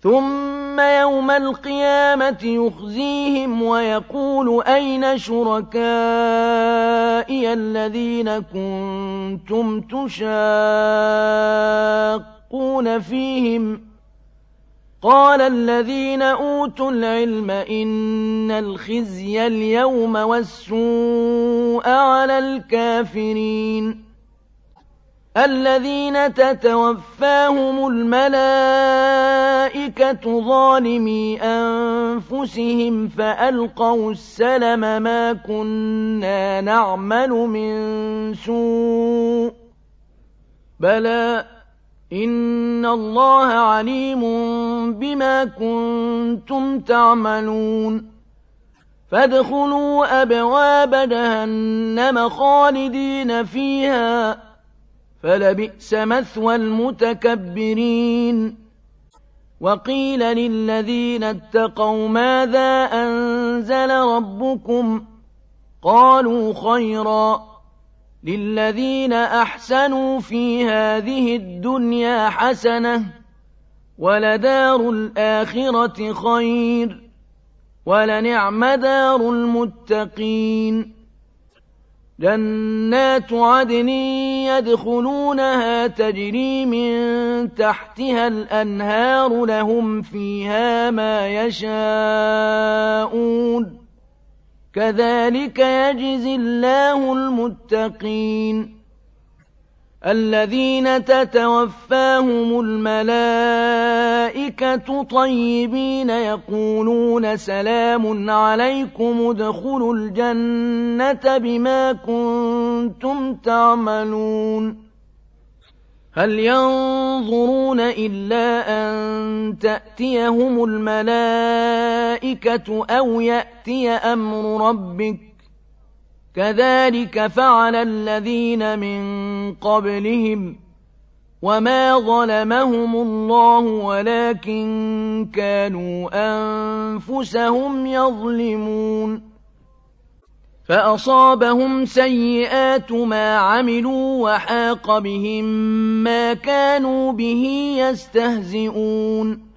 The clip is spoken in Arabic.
ثم يوم القيامة يخزيهم ويقول أين شركائي الذين كنتم تشاقون فيهم قال الذين أوتوا العلم إن الخزي اليوم والسوء على الكافرين الذين تتوفاهم الملائكة ظالمي أنفسهم فألقوا السلم ما كنا نعمل من سوء بلى إن الله عليم بما كنتم تعملون فادخلوا أبواب جهنم خالدين فيها فلبئس مثوى المتكبرين وقيل للذين اتقوا ماذا أنزل ربكم قالوا خيرا للذين أحسنوا في هذه الدنيا حسنة ولدار الآخرة خير ولنعم دار المتقين جنات عدن يدخلونها تجري من تحتها الأنهار لهم فيها ما يشاءون كذلك يجزي الله المتقين الذين تتوفاهم الملائكة طيبين يقولون سلام عليكم ادخلوا الجنة بما كنتم تعملون هل ينظرون إلا أن تأتيهم الملائكة أو يأتي أمر ربك كذلك فعل الذين من قبلهم وما ظلمهم الله ولكن كانوا أنفسهم يظلمون فأصابهم سيئات ما عملوا وحاق بهم ما كانوا به يستهزئون